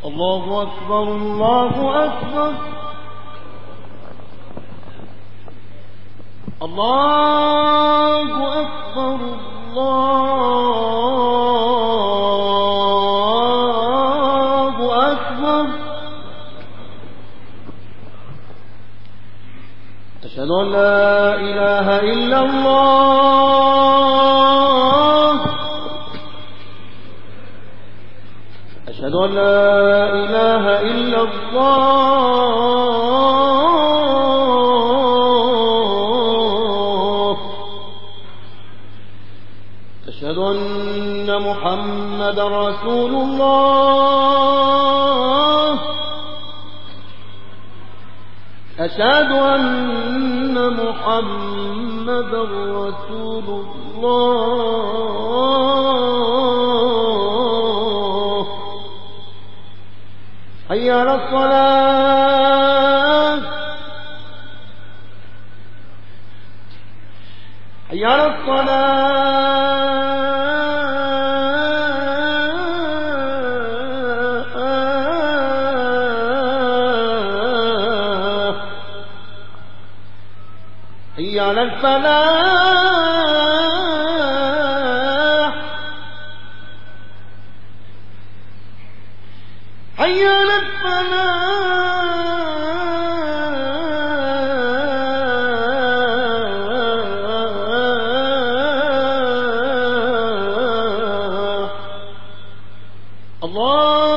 الله أكبر الله أكبر الله أكبر الله أكبر أشهد أن لا إله إلا الله أشهد أن لا إله إلا الله أشهد أن محمد رسول الله أشهد أن محمد رسول الله حي على الصلاة حي على الصلاة حي على الفلاح حي على الفلاح الله